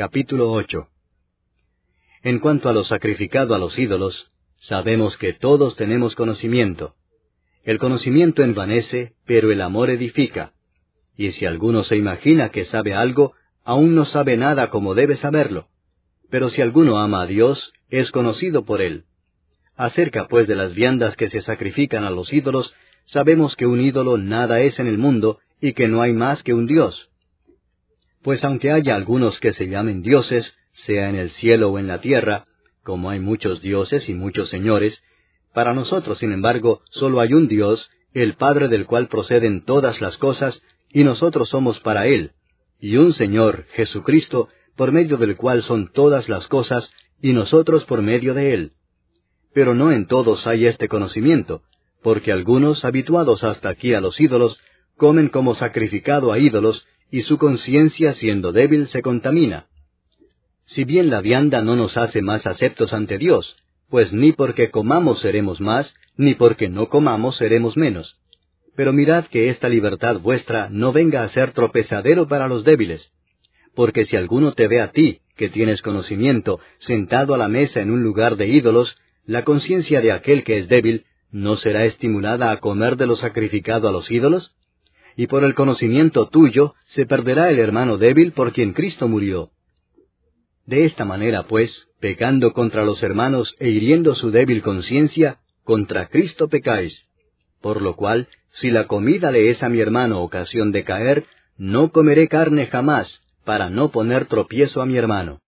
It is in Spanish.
Capítulo 8. En cuanto a lo sacrificado a los ídolos, sabemos que todos tenemos conocimiento. El conocimiento envanece, pero el amor edifica. Y si alguno se imagina que sabe algo, aún no sabe nada como debe saberlo. Pero si alguno ama a Dios, es conocido por él. Acerca pues de las viandas que se sacrifican a los ídolos, sabemos que un ídolo nada es en el mundo, y que no hay más que un Dios. Pues aunque haya algunos que se llamen dioses, sea en el cielo o en la tierra, como hay muchos dioses y muchos señores, para nosotros, sin embargo, solo hay un Dios, el Padre del cual proceden todas las cosas, y nosotros somos para Él, y un Señor, Jesucristo, por medio del cual son todas las cosas, y nosotros por medio de Él. Pero no en todos hay este conocimiento, porque algunos, habituados hasta aquí a los ídolos, comen como sacrificado a ídolos, y su conciencia, siendo débil, se contamina. Si bien la vianda no nos hace más aceptos ante Dios, pues ni porque comamos seremos más, ni porque no comamos seremos menos. Pero mirad que esta libertad vuestra no venga a ser tropezadero para los débiles. Porque si alguno te ve a ti, que tienes conocimiento, sentado a la mesa en un lugar de ídolos, la conciencia de aquel que es débil, ¿no será estimulada a comer de lo sacrificado a los ídolos? Y por el conocimiento tuyo se perderá el hermano débil por quien Cristo murió. De esta manera, pues, pecando contra los hermanos e hiriendo su débil conciencia, contra Cristo pecáis. Por lo cual, si la comida le es a mi hermano ocasión de caer, no comeré carne jamás, para no poner tropiezo a mi hermano.